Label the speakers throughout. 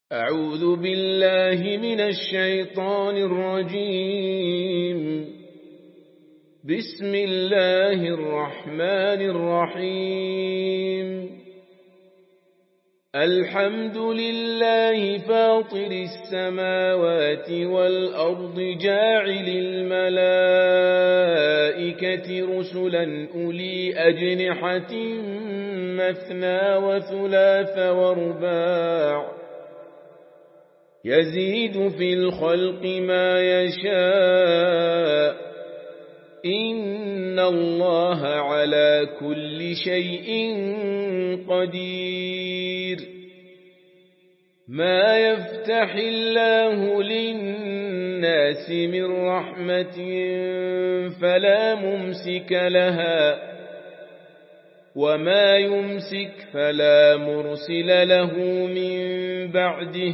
Speaker 1: أعوذ بالله من الشيطان الرجيم. بسم الله الرحمن الرحيم. الحمد لله فاطر السماوات والأرض جاعل الملائكة رسلا أولي أجنحة مثنى وثلاث ورباع يزيد في الخلق ما يشاء إن الله على كل شيء قدير. ما يفتح الله للناس من رحمة فلا ممسك لها وما يمسك فلا مرسل له من بعده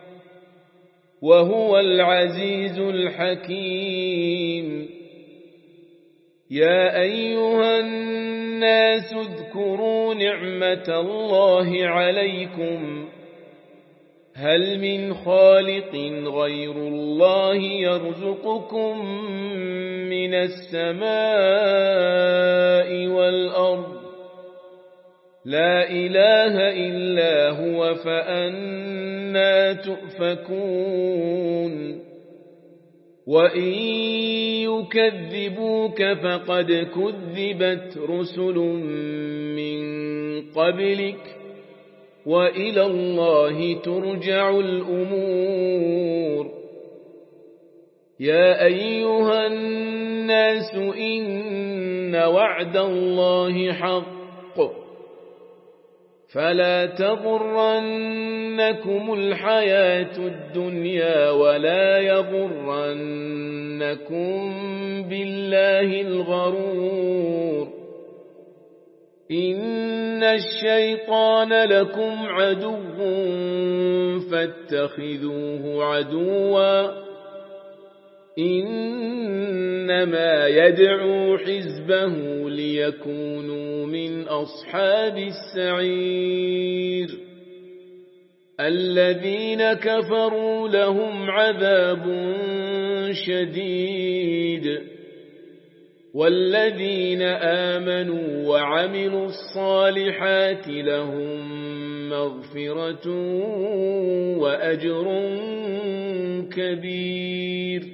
Speaker 1: وهو العزيز الحكيم. يا أيها الناس اذكروا نعمة الله عليكم هل من خالق غير الله يرزقكم من السماء والأرض لا إله إلا هو فأنى تؤفكون. وإن يكذبوك فقد كذبت رسل من قبلك وإلى الله ترجع الأمور. يا أيها الناس إن وعد الله حق فلا تغرنكم الحياة الدنيا ولا يغرنكم بالله الغرور. إن الشيطان لكم عدو فاتخذوه عدوا إنما يدعو حزبه ليكونوا من أصحاب السعير. الذين كفروا لهم عذاب شديد والذين آمنوا وعملوا الصالحات لهم مغفرة وأجر كبير.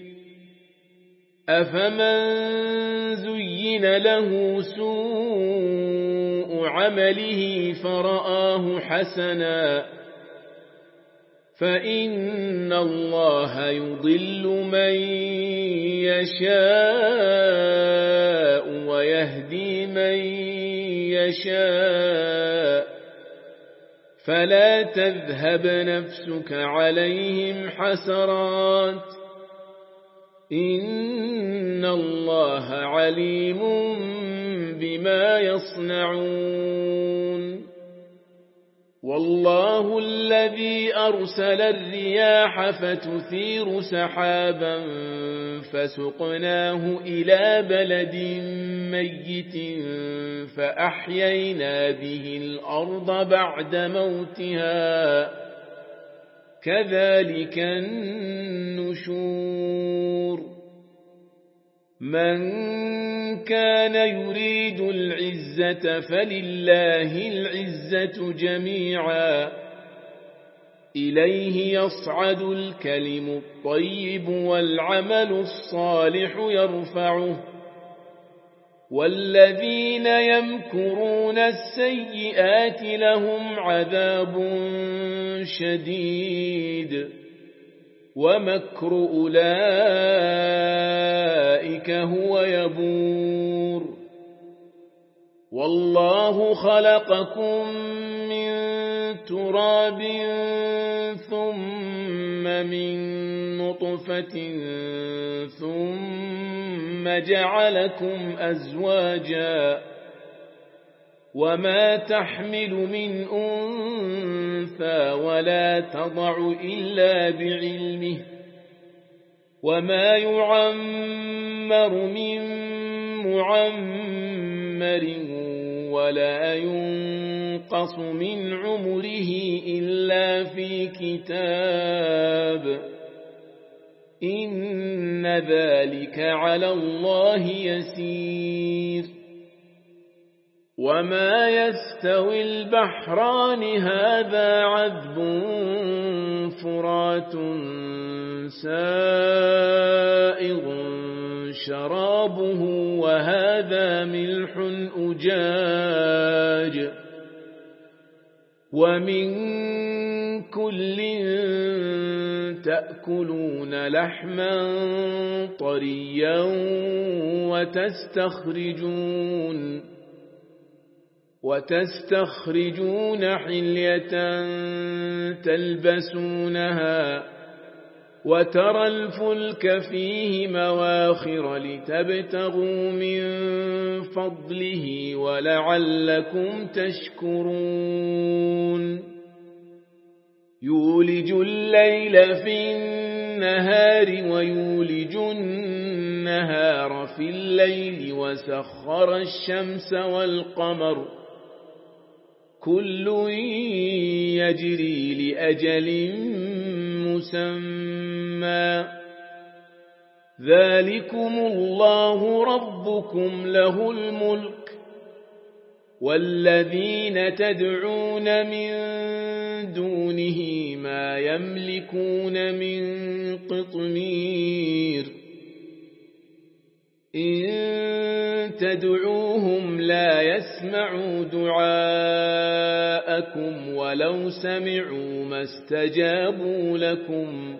Speaker 1: أفمن زين له سوء عمله فرآه حسنا فإن الله يضل من يشاء ويهدي من يشاء فلا تذهب نفسك عليهم حسرات إن الله عليم بما يصنعون. والله الذي أرسل الرياح فتثير سحابا فسقناه إلى بلد ميت فأحيينا به الأرض بعد موتها كذلك النشور. من كان يريد العزة فلله العزة جميعا إليه يصعد الكلم الطيب والعمل الصالح يرفعه والذين يمكرون السيئات لهم عذاب شديد ومكر أولئك هو يبور. والله خلقكم من تراب ثم من نطفة ثم جعلكم أزواجا وما تحمل من أنثى ولا تضع إلا بعلمه وما يعمر من معمر ولا ينقص ينقص من عمره إلا في كتاب إن ذلك على الله يسير وما يستوي البحران هذا عذب فرات سائغ شرابه وهذا ملح أجاج ومن كل تأكلون لحما طريا وتستخرجون حلية تلبسونها وترى الفلك فيه مواخر لتبتغوا من فضله ولعلكم تشكرون يولج الليل في النهار ويولج النهار في الليل وسخر الشمس والقمر كل يجري لأجل مسمى ذلكم الله ربكم له الملك والذين تدعون من دونه ما يملكون من قطمير إن تدعوهم لا يسمعوا دعاءكم ولو سمعوا ما استجابوا لكم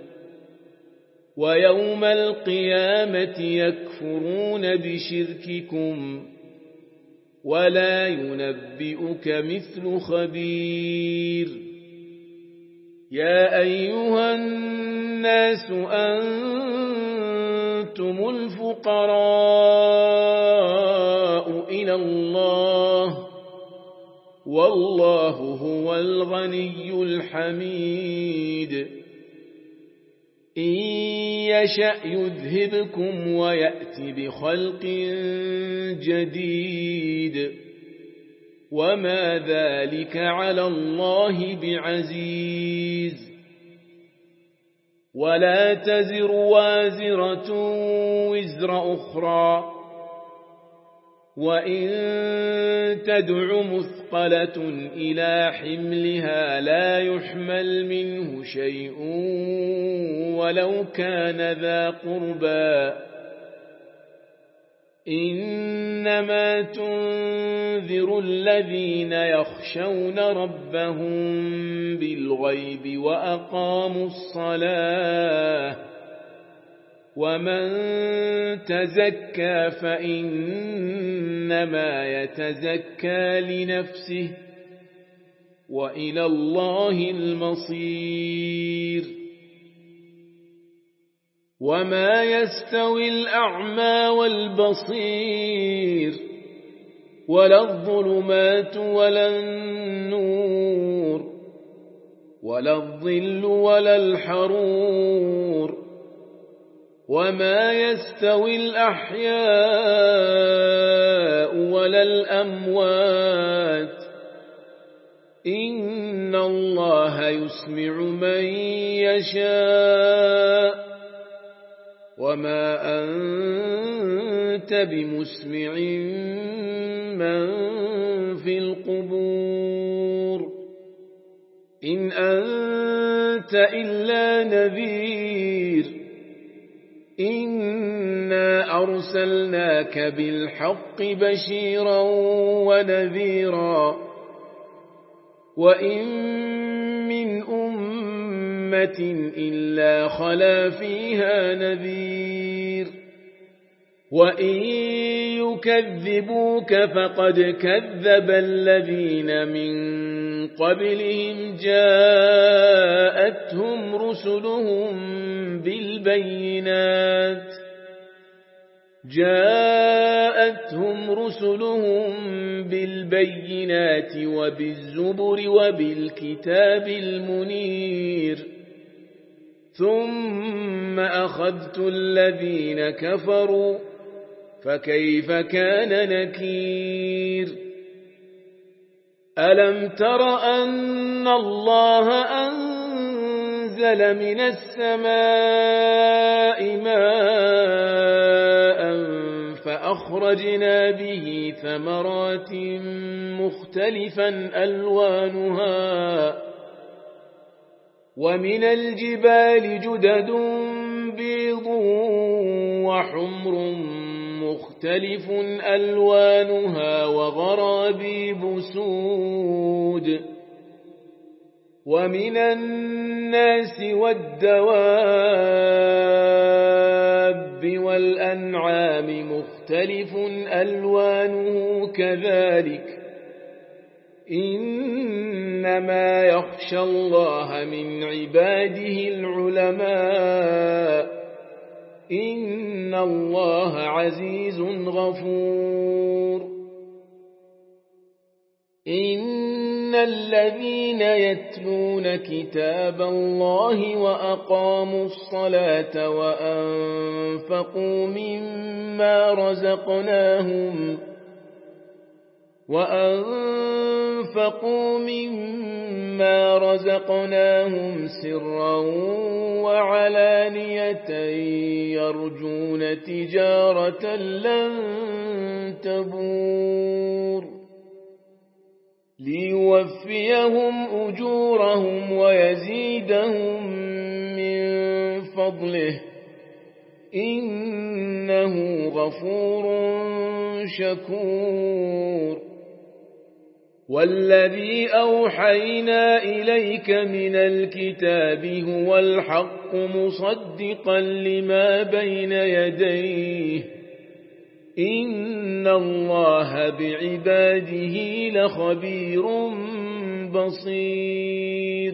Speaker 1: ويوم القيامة يكفرون بشرككم ولا ينبئك مثل خبير يا أيها الناس أنتم الفقراء إلى الله والله هو الغني الحميد إن يشأ يذهبكم ويأت بخلق جديد وما ذلك على الله بعزيز ولا تزر وازرة وزر أخرى وإن تدع مثقلة إلى حملها لا يحمل منه شيء ولو كان ذا قربى إنما تنذر الذين يخشون ربهم بالغيب وأقاموا الصلاة ومن تزكى فإنما يتزكى لنفسه وإلى الله المصير وما يستوي الأعمى والبصير ولا الظلمات ولا النور ولا الظل ولا الحرور وما يستوي الأحياء ولا الأموات إن الله يسمع من يشاء وما أنت بمسمع من في القبور إن أنت إلا نذير إنا أرسلناك بالحق بشيرا ونذيرا وإن من أمة إلا خلا فيها نذير وإن يكذبوك فقد كذب الذين من قبلهم جاءتهم رسلهم بالبينات وبالزبر وبالكتاب المنير ثم أخذت الذين كفروا فكيف كان نكير ألم تر أن الله أنزل من السماء ماء فأخرجنا به ثمرات مختلفا ألوانها ومن الجبال جدد بيض وحمر مختلف ألوانها وغرابيب سود ومن الناس والدواب والأنعام مختلف ألوانه كذلك إنما يخشى الله من عباده العلماء إن الله عزيز غفور إن الذين يتلون كتاب الله وأقاموا الصلاة وأنفقوا مما رزقناهم سرا وعلانية يرجون تجارة لن تبور ليوفيهم أجورهم ويزيدهم من فضله إنه غفور شكور والذي أوحينا إليك من الكتاب هو الحق مصدقا لما بين يديه إن الله بعباده لخبير بصير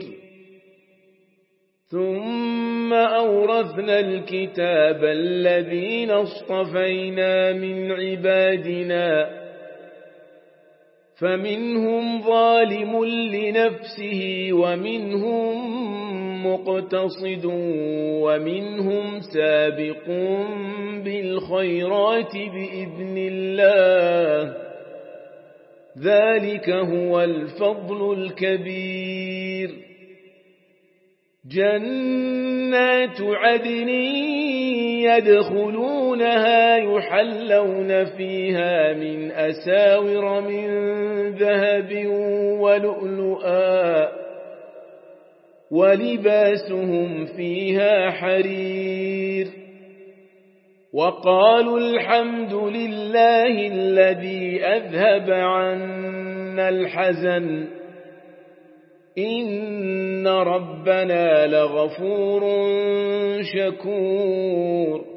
Speaker 1: ثم أورثنا الكتاب الذين اصطفينا من عبادنا فمنهم ظالم لنفسه ومنهم مقتصد ومنهم سابق بالخيرات بإذن الله ذلك هو الفضل الكبير جنات عدن يدخلونها يحلون فيها من أساور من ذهب ولؤلؤا ولباسهم فيها حرير وقالوا الحمد لله الذي أذهب عنا الحزن إن ربنا لغفور شكور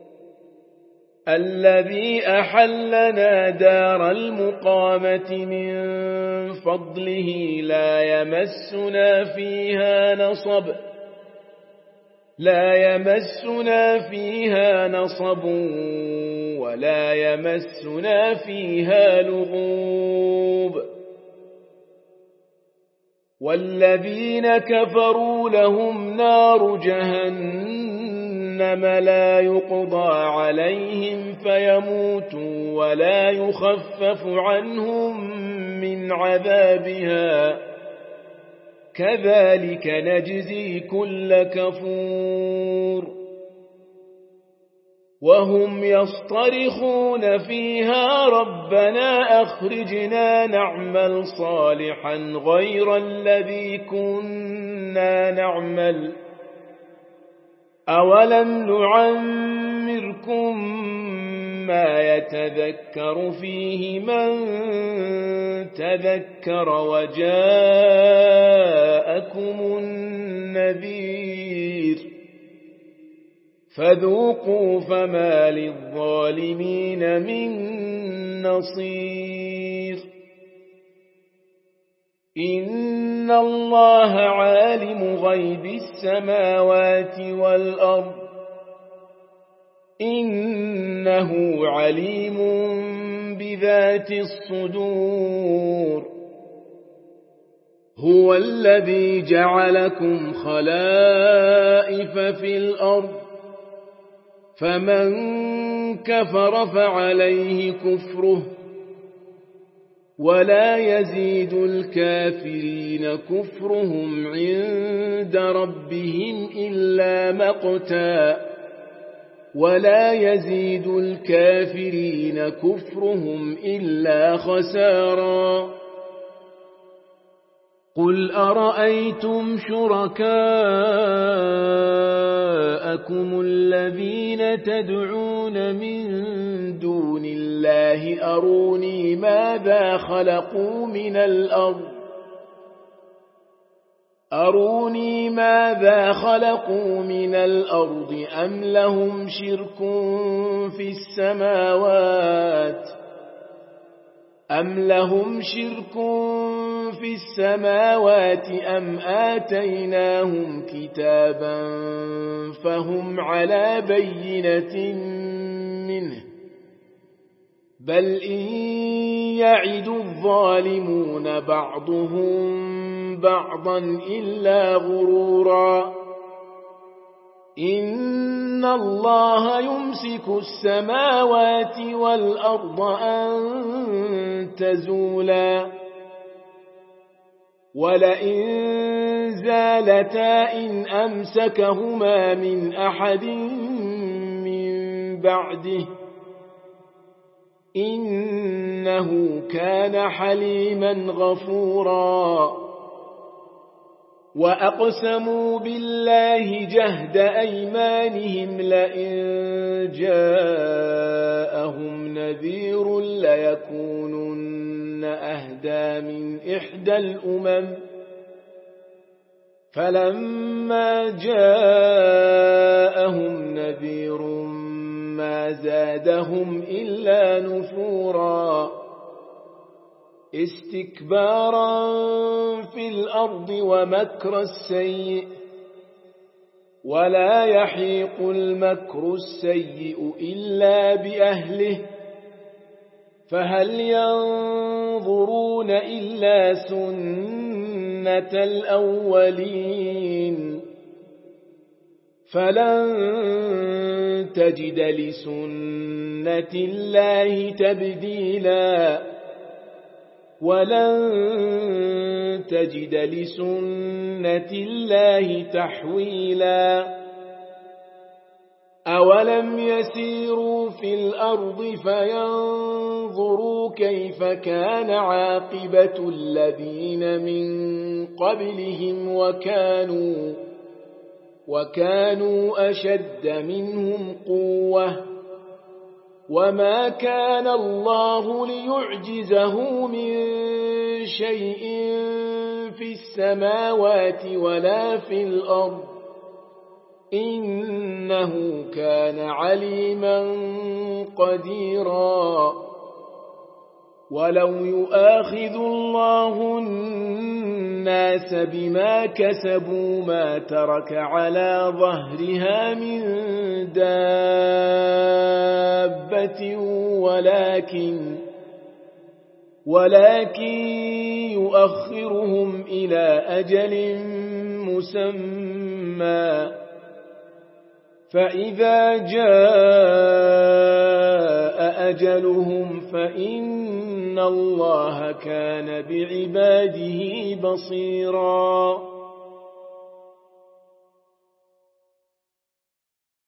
Speaker 1: الذي أحلنا دار المقامة من فضله لا يمسنا فيها نصب ولا يمسنا فيها لغوب والذين كفروا لهم نار جهنم لا يقضى عليهم فيموتوا ولا يخفف عنهم من عذابها كذلك نجزي كل كفور وهم يصطرخون فيها ربنا أخرجنا نعمل صالحا غير الذي كنا نعمل أولم نعمركم ما يتذكر فيه من تذكر وجاءكم النذير فذوقوا فما للظالمين من نصير إن الله عالم غيب السماوات والأرض إنه عليم بذات الصدور هو الذي جعلكم خلائف في الأرض فمن كفر فعليه كفره ولا يزيد الكافرين كفرهم عند ربهم إلا مقتا ولا يزيد الكافرين كفرهم إلا خسارا قل أرأيتم شركاءكم الذين تدعون من دون الله أروني ماذا خلقوا من الأرض أم لهم شرك في السماوات أم آتيناهم كتابا فهم على بينة منه بل إن يعد الظالمون بعضهم بعضا إلا غرورا إن الله يمسك السماوات والأرض أن تزولا ولئن زالتا إن أمسكهما من أحد من بعده إنه كان حليما غفورا وأقسموا بالله جهد أيمانهم لئن جاءهم نذير ليكونن أهدى من إحدى الأمم فلما جاءهم نذير ما زادهم إلا نفورا استكبارا في الأرض ومكر السيء ولا يحيق المكر السيء إلا بأهله فهل ينظرون إلا سنة الأولين فلن تجد لسنة الله تبديلا ولن تجد لسنة الله تحويلا أولم يسيروا في الأرض فينظروا كيف كان عاقبة الذين من قبلهم وكانوا أشد منهم قوة وما كان الله ليعجزه من شيء في السماوات ولا في الأرض إنه كان عليما قديرا ولو يؤاخذ الله الناس بما كسبوا ما ترك على ظهرها من دابة ولكن يؤخرهم إلى أجل مسمى فإذا جاء أجلهم فإن الله كان بعباده بصيرا